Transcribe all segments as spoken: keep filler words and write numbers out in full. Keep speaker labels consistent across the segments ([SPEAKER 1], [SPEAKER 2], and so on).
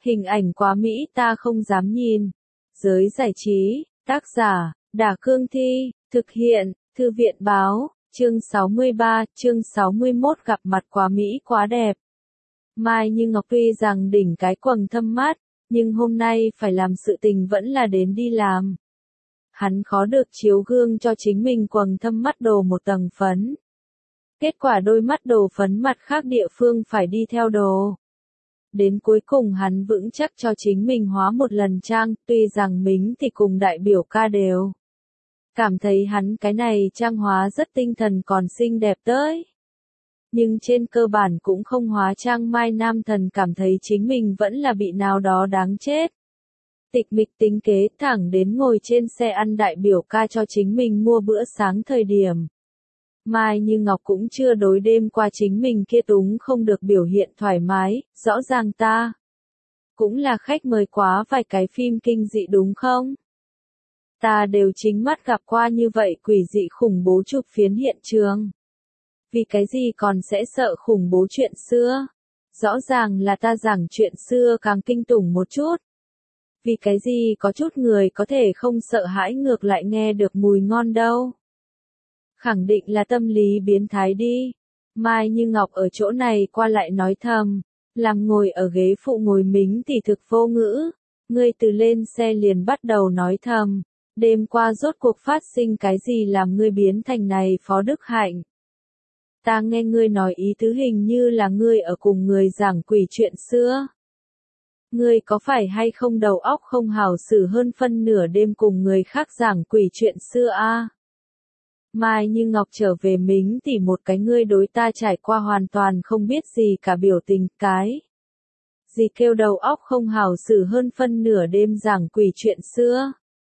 [SPEAKER 1] Hình ảnh quá mỹ ta không dám nhìn. Giới giải trí, tác giả, Đả Cương Thi, thực hiện, Thư viện Báo, chương sáu mươi ba, chương sáu mươi mốt gặp mặt quá mỹ quá đẹp. Mai Như Ngọc tuy rằng đỉnh cái quầng thâm mắt, nhưng hôm nay phải làm sự tình vẫn là đến đi làm. Hắn khó được chiếu gương cho chính mình quầng thâm mắt đồ một tầng phấn. Kết quả đôi mắt đồ phấn mặt khác địa phương phải đi theo đồ. Đến cuối cùng hắn vững chắc cho chính mình hóa một lần trang, tuy rằng Mính thì cùng đại biểu ca đều cảm thấy hắn cái này trang hóa rất tinh thần còn xinh đẹp tới. Nhưng trên cơ bản cũng không hóa trang Mai Nam Thần cảm thấy chính mình vẫn là bị nào đó đáng chết. Tịch mịch tính kế thẳng đến ngồi trên xe ăn đại biểu ca cho chính mình mua bữa sáng thời điểm. Mai Như Ngọc cũng chưa đối đêm qua chính mình kia túng không được biểu hiện thoải mái, rõ ràng ta cũng là khách mời quá vài cái phim kinh dị đúng không? Ta đều chính mắt gặp qua như vậy quỷ dị khủng bố chụp phiến hiện trường. Vì cái gì còn sẽ sợ khủng bố chuyện xưa? Rõ ràng là ta giảng chuyện xưa càng kinh tủng một chút. Vì cái gì có chút người có thể không sợ hãi ngược lại nghe được mùi ngon đâu? Khẳng định là tâm lý biến thái đi. Mai Như Ngọc ở chỗ này qua lại nói thầm, làm ngồi ở ghế phụ ngồi Mính thì thực vô ngữ. Ngươi từ lên xe liền bắt đầu nói thầm, đêm qua rốt cuộc phát sinh cái gì làm ngươi biến thành này Phó Đức Hạnh. Ta nghe ngươi nói ý tứ hình như là ngươi ở cùng người giảng quỷ chuyện xưa. Ngươi có phải hay không đầu óc không hảo xử hơn phân nửa đêm cùng người khác giảng quỷ chuyện xưa a? À? Mai Như Ngọc trở về Mính thì một cái ngươi đối ta trải qua hoàn toàn không biết gì cả biểu tình, cái gì kêu đầu óc không hảo xử hơn phân nửa đêm giảng quỷ chuyện xưa.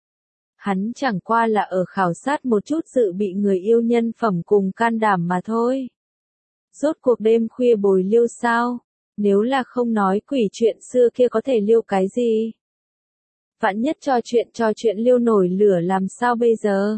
[SPEAKER 1] Hắn chẳng qua là ở khảo sát một chút sự bị người yêu nhân phẩm cùng can đảm mà thôi. Rốt cuộc đêm khuya bồi liêu sao? Nếu là không nói quỷ chuyện xưa kia có thể liêu cái gì? Vạn nhất cho chuyện cho chuyện liêu nổi lửa làm sao bây giờ?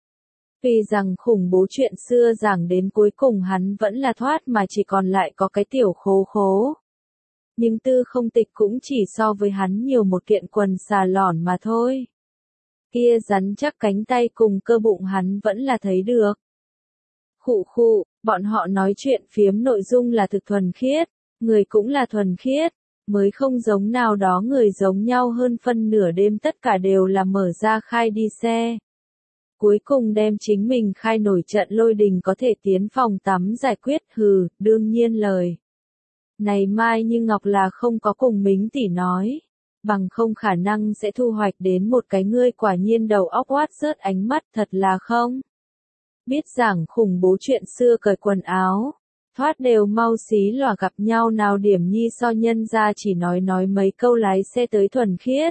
[SPEAKER 1] Vì rằng khủng bố chuyện xưa giảng đến cuối cùng hắn vẫn là thoát mà chỉ còn lại có cái tiểu khố khố. Nhưng Tư Không Tịch cũng chỉ so với hắn nhiều một kiện quần xà lỏn mà thôi. Kia rắn chắc cánh tay cùng cơ bụng hắn vẫn là thấy được. Khụ khụ, bọn họ nói chuyện phiếm nội dung là thực thuần khiết, người cũng là thuần khiết, mới không giống nào đó người giống nhau hơn phân nửa đêm tất cả đều là mở ra khai đi xe. Cuối cùng đem chính mình khai nổi trận lôi đình có thể tiến phòng tắm giải quyết hừ, đương nhiên lời. Này Mai Như Ngọc là không có cùng Mính tỷ nói, bằng không khả năng sẽ thu hoạch đến một cái ngươi quả nhiên đầu óc oát rớt ánh mắt thật là không. Biết giảng khủng bố chuyện xưa cởi quần áo, thoát đều mau xí lòa gặp nhau nào điểm nhi so nhân ra chỉ nói nói mấy câu lái xe tới thuần khiết.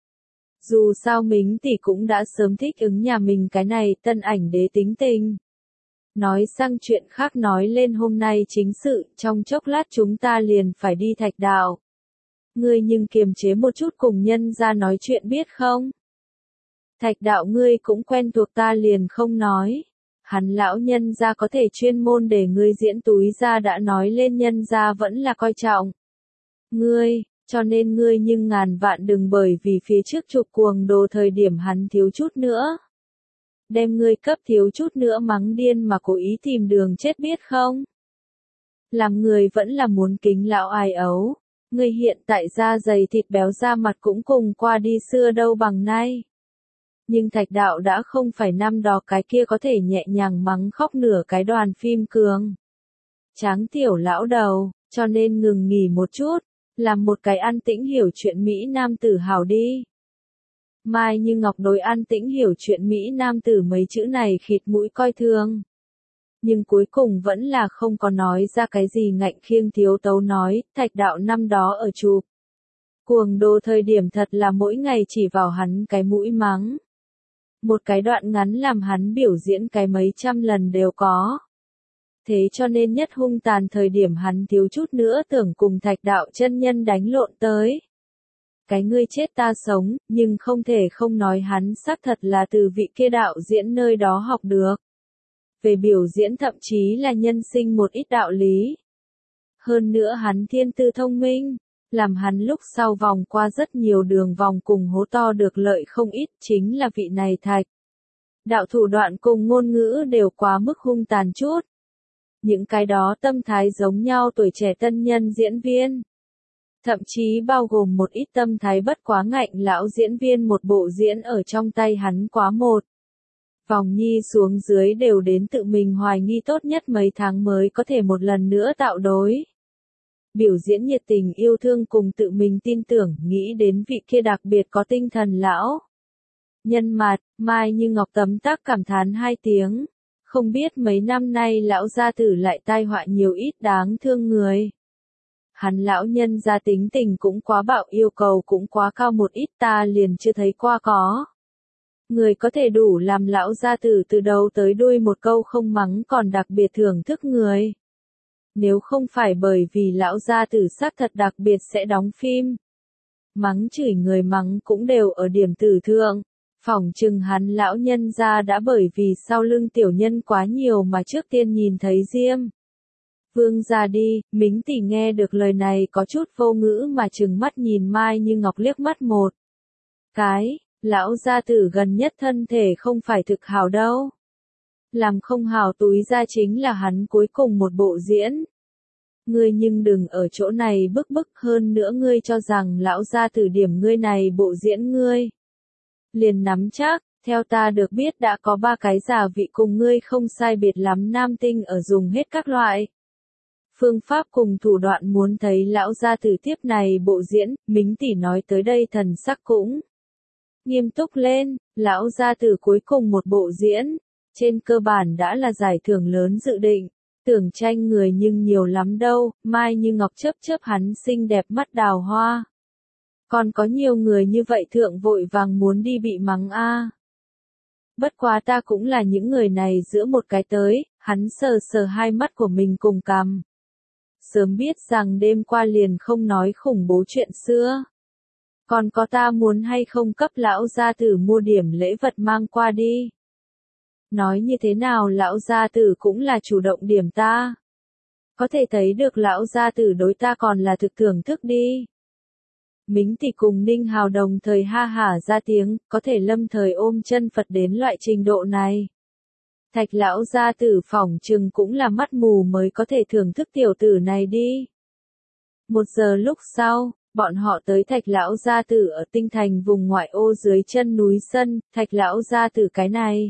[SPEAKER 1] Dù sao Mính tỷ cũng đã sớm thích ứng nhà mình cái này tân ảnh đế tính tình. Nói sang chuyện khác nói lên hôm nay chính sự, trong chốc lát chúng ta liền phải đi Thạch Đạo. Ngươi nhưng kiềm chế một chút cùng nhân ra nói chuyện biết không? Thạch Đạo ngươi cũng quen thuộc ta liền không nói. Hắn lão nhân ra có thể chuyên môn để ngươi diễn túi ra đã nói lên nhân ra vẫn là coi trọng. Ngươi, cho nên ngươi nhưng ngàn vạn đừng bởi vì phía trước chụp cuồng đồ thời điểm hắn thiếu chút nữa. Đem ngươi cấp thiếu chút nữa mắng điên mà cố ý tìm đường chết biết không? Làm người vẫn là muốn kính lão ai ấu. Ngươi hiện tại da dày thịt béo da mặt cũng cùng qua đi xưa đâu bằng nay. Nhưng Thạch Đạo đã không phải năm đó cái kia có thể nhẹ nhàng mắng khóc nửa cái đoàn phim cường. Tráng tiểu lão đầu, cho nên ngừng nghỉ một chút, làm một cái an tĩnh hiểu chuyện Mỹ Nam tử hào đi. Mai Như Ngọc đối an tĩnh hiểu chuyện Mỹ Nam tử mấy chữ này khịt mũi coi thường. Nhưng cuối cùng vẫn là không có nói ra cái gì ngạnh khiêng thiếu tấu nói, Thạch Đạo năm đó ở chụp cuồng đồ thời điểm thật là mỗi ngày chỉ vào hắn cái mũi mắng. Một cái đoạn ngắn làm hắn biểu diễn cái mấy trăm lần đều có. Thế cho nên nhất hung tàn thời điểm hắn thiếu chút nữa tưởng cùng Thạch Đạo chân nhân đánh lộn tới. Cái ngươi chết ta sống, nhưng không thể không nói hắn xác thật là từ vị kia đạo diễn nơi đó học được. Về biểu diễn thậm chí là nhân sinh một ít đạo lý. Hơn nữa hắn thiên tư thông minh, Làm hắn lúc sau vòng qua rất nhiều đường vòng cùng hố to được lợi không ít chính là vị này Thạch. Đạo thủ đoạn cùng ngôn ngữ đều quá mức hung tàn chút. Những cái đó tâm thái giống nhau tuổi trẻ tân nhân diễn viên. Thậm chí bao gồm một ít tâm thái bất quá ngạnh lão diễn viên một bộ diễn ở trong tay hắn quá một. Vòng nhi xuống dưới đều đến tự mình hoài nghi tốt nhất mấy tháng mới có thể một lần nữa tạo đối. Biểu diễn nhiệt tình yêu thương cùng tự mình tin tưởng nghĩ đến vị kia đặc biệt có tinh thần lão. Nhân mặt, Mai Như Ngọc tấm tắc cảm thán hai tiếng. Không biết mấy năm nay lão gia tử lại tai họa nhiều ít đáng thương người. Hắn lão nhân gia tính tình cũng quá bạo yêu cầu cũng quá cao một ít ta liền chưa thấy qua có. Người có thể đủ làm lão gia tử từ đầu tới đuôi một câu không mắng còn đặc biệt thưởng thức người. Nếu không phải bởi vì lão gia tử xác thật đặc biệt sẽ đóng phim. Mắng chửi người mắng cũng đều ở điểm tử thượng. Phỏng chừng hắn lão nhân gia đã bởi vì sau lưng tiểu nhân quá nhiều mà trước tiên nhìn thấy diêm. Vương ra đi, Mính tỷ nghe được lời này có chút vô ngữ mà trừng mắt nhìn Mai Như Ngọc liếc mắt một cái, lão gia tử gần nhất thân thể không phải thực hảo đâu. Làm không hảo túi ra chính là hắn cuối cùng một bộ diễn. Ngươi nhưng đừng ở chỗ này bức bức hơn nữa ngươi cho rằng lão gia tử điểm ngươi này bộ diễn ngươi. Liền nắm chắc, theo ta được biết đã có ba cái giả vị cùng ngươi không sai biệt lắm nam tinh ở dùng hết các loại. Phương pháp cùng thủ đoạn muốn thấy lão gia tử tiếp này bộ diễn, Mính tỷ nói tới đây thần sắc cũng nghiêm túc lên, lão gia tử cuối cùng một bộ diễn, trên cơ bản đã là giải thưởng lớn dự định, tưởng tranh người nhưng nhiều lắm đâu, Mai Như Ngọc chớp chớp hắn xinh đẹp mắt đào hoa. Còn có nhiều người như vậy thượng vội vàng muốn đi bị mắng a. Bất quá ta cũng là những người này giữa một cái tới, hắn sờ sờ hai mắt của mình cùng cằm. Sớm biết rằng đêm qua liền không nói khủng bố chuyện xưa. Còn có ta muốn hay không cấp lão gia tử mua điểm lễ vật mang qua đi. Nói như thế nào lão gia tử cũng là chủ động điểm ta. Có thể thấy được lão gia tử đối ta còn là thực thưởng thức đi. Mính tỷ cùng Ninh Hào đồng thời ha hả ra tiếng, có thể lâm thời ôm chân Phật đến loại trình độ này. Thạch lão gia tử phỏng chừng cũng là mắt mù mới có thể thưởng thức tiểu tử này đi. Một giờ lúc sau, bọn họ tới thạch lão gia tử ở tinh thành vùng ngoại ô dưới chân núi sân, thạch lão gia tử cái này.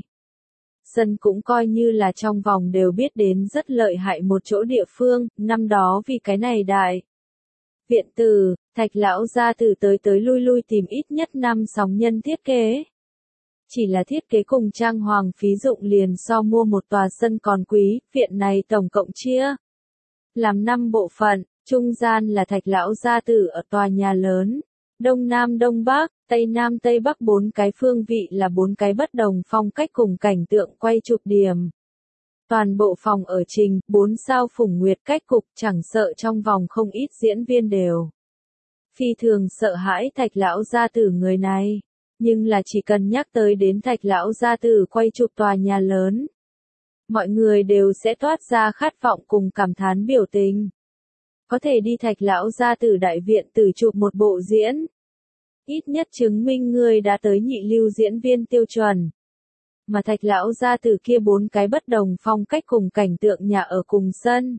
[SPEAKER 1] Sân cũng coi như là trong vòng đều biết đến rất lợi hại một chỗ địa phương, năm đó vì cái này đại. Viện tử, thạch lão gia tử tới tới lui lui tìm ít nhất năm sóng nhân thiết kế. Chỉ là thiết kế cùng trang hoàng phí dụng liền so mua một tòa sân còn quý, viện này tổng cộng chia. Làm năm bộ phận, trung gian là thạch lão gia tử ở tòa nhà lớn, đông nam đông bắc, tây nam tây bắc bốn cái phương vị là bốn cái bất đồng phong cách cùng cảnh tượng quay chụp điểm. Toàn bộ phòng ở trình, bốn sao phủng nguyệt cách cục chẳng sợ trong vòng không ít diễn viên đều. Phi thường sợ hãi thạch lão gia tử người này. Nhưng là chỉ cần nhắc tới đến thạch lão gia tử quay chụp tòa nhà lớn. Mọi người đều sẽ toát ra khát vọng cùng cảm thán biểu tình. Có thể đi thạch lão gia tử đại viện tử chụp một bộ diễn. Ít nhất chứng minh người đã tới nhị lưu diễn viên tiêu chuẩn. Mà thạch lão gia tử kia bốn cái bất đồng phong cách cùng cảnh tượng nhà ở cùng sân.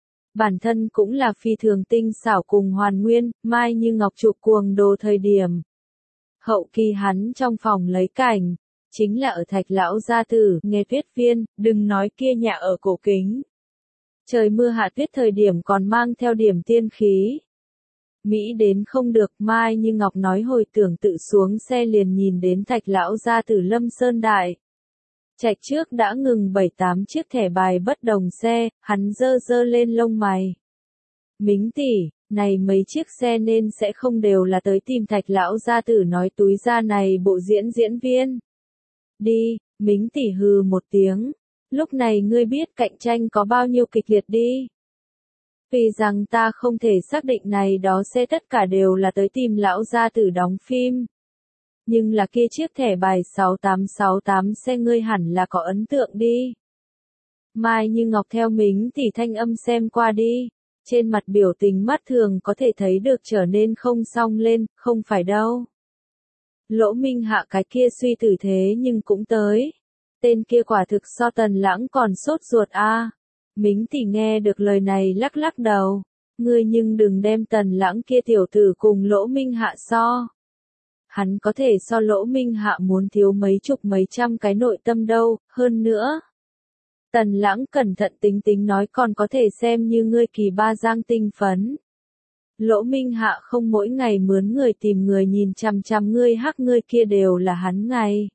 [SPEAKER 1] Bản thân cũng là phi thường tinh xảo cùng hoàn nguyên, Mai Như Ngọc chụp cuồng đồ thời điểm. Hậu kỳ hắn trong phòng lấy cảnh, chính là ở thạch lão gia tử, nghe thuyết viên, đừng nói kia nhà ở cổ kính. Trời mưa hạ tuyết thời điểm còn mang theo điểm tiên khí. Mỹ đến không được, Mai Như Ngọc nói hồi tưởng tự xuống xe liền nhìn đến thạch lão gia tử Lâm Sơn Đại. Trạch trước đã ngừng bảy tám chiếc thẻ bài bất đồng xe, hắn dơ dơ lên lông mày. Mính tỷ, này mấy chiếc xe nên sẽ không đều là tới tìm thạch lão gia tử nói túi ra này bộ diễn diễn viên. Đi, Mính tỷ hừ một tiếng. Lúc này ngươi biết cạnh tranh có bao nhiêu kịch liệt đi. Vì rằng ta không thể xác định này đó sẽ tất cả đều là tới tìm lão gia tử đóng phim. Nhưng là kia chiếc thẻ bài sáu tám sáu tám xe ngươi hẳn là có ấn tượng đi. Mai Như Ngọc theo Mính tỷ thanh âm xem qua đi. trên mặt biểu tình mắt thường có thể thấy được trở nên không song lên, không phải đâu. Lỗ Minh Hạ cái kia suy tử thế nhưng cũng tới. Tên kia quả thực so Tần Lãng còn sốt ruột a. À. Mính thì nghe được lời này lắc lắc đầu. Ngươi nhưng đừng đem Tần Lãng kia tiểu tử cùng Lỗ Minh Hạ so. Hắn có thể so Lỗ Minh Hạ muốn thiếu mấy chục mấy trăm cái nội tâm đâu, hơn nữa. Tần Lãng cẩn thận tính tính nói còn có thể xem như ngươi kỳ ba giang tinh phấn. Lỗ Minh Hạ không mỗi ngày mướn người tìm người nhìn chằm chằm ngươi hắc ngươi kia đều là hắn ngày.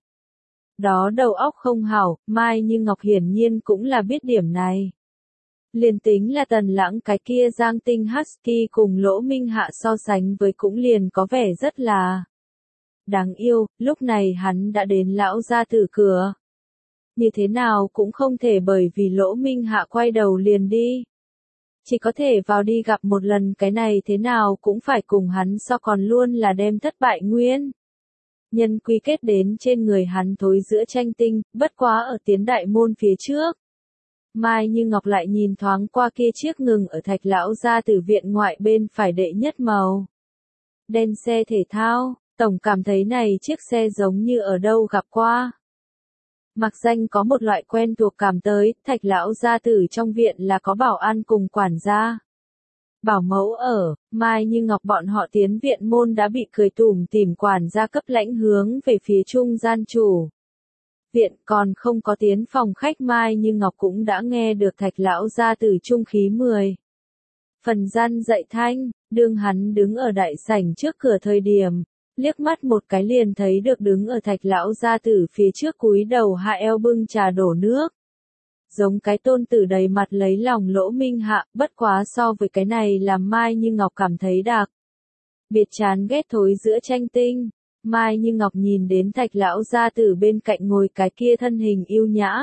[SPEAKER 1] Đó đầu óc không hảo, Mai Như Ngọc hiển nhiên cũng là biết điểm này. Liền tính là Tần Lãng cái kia giang tinh husky cùng Lỗ Minh Hạ so sánh với cũng liền có vẻ rất là đáng yêu, lúc này hắn đã đến lão gia tử cửa. Như thế nào cũng không thể bởi vì Lỗ Minh Hạ quay đầu liền đi. Chỉ có thể vào đi gặp một lần cái này thế nào cũng phải cùng hắn so còn luôn là đem thất bại nguyên. Nhân quy kết đến trên người hắn thối giữa tranh tinh, bất quá ở tiến đại môn phía trước. Mai Như Ngọc lại nhìn thoáng qua kia chiếc ngừng ở Thạch lão gia tử viện ngoại bên phải đệ nhất màu. Đen xe thể thao, tổng cảm thấy này chiếc xe giống như ở đâu gặp qua. Mặc danh có một loại quen thuộc cảm tới, Thạch lão gia tử trong viện là có bảo an cùng quản gia. Bảo mẫu ở, Mai Như Ngọc bọn họ tiến viện môn đã bị cười tủm tỉm quản gia cấp lãnh hướng về phía trung gian chủ. Viện còn không có tiến phòng khách Mai Như Ngọc cũng đã nghe được Thạch lão gia tử trung khí mười. Phần gian dạy thanh, đương hắn đứng ở đại sảnh trước cửa thời điểm, liếc mắt một cái liền thấy được đứng ở Thạch lão gia tử phía trước cúi đầu hạ eo bưng trà đổ nước. Giống cái tôn tử đầy mặt lấy lòng Lỗ Minh Hạ, bất quá so với cái này làm Mai Như Ngọc cảm thấy đặc biệt chán ghét thối giữa tranh tinh. Mai Như Ngọc nhìn đến Thạch lão gia tử bên cạnh ngồi cái kia thân hình yêu nhã.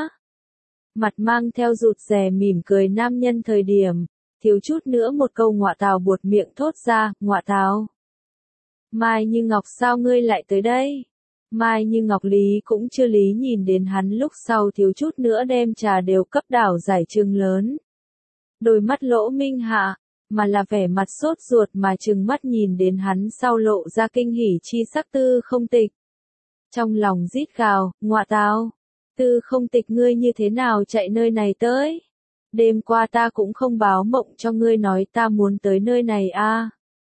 [SPEAKER 1] Mặt mang theo rụt rè mỉm cười nam nhân thời điểm, thiếu chút nữa một câu ngọa tào buột miệng thốt ra, ngọa tào. Mai Như Ngọc sao ngươi lại tới đây? Mai Như Ngọc lý cũng chưa lý nhìn đến hắn lúc sau thiếu chút nữa đem trà đều cấp đảo giải trừng lớn. Đôi mắt Lỗ Minh Hạ, mà là vẻ mặt sốt ruột mà trừng mắt nhìn đến hắn sau lộ ra kinh hỉ chi sắc Tư Không Tịch. Trong lòng rít gào, ngọa tào, Tư Không Tịch ngươi như thế nào chạy nơi này tới? Đêm qua ta cũng không báo mộng cho ngươi nói ta muốn tới nơi này a. À.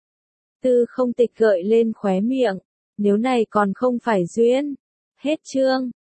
[SPEAKER 1] Tư Không Tịch gợi lên khóe miệng, nếu này còn không phải duyên. Hết chương.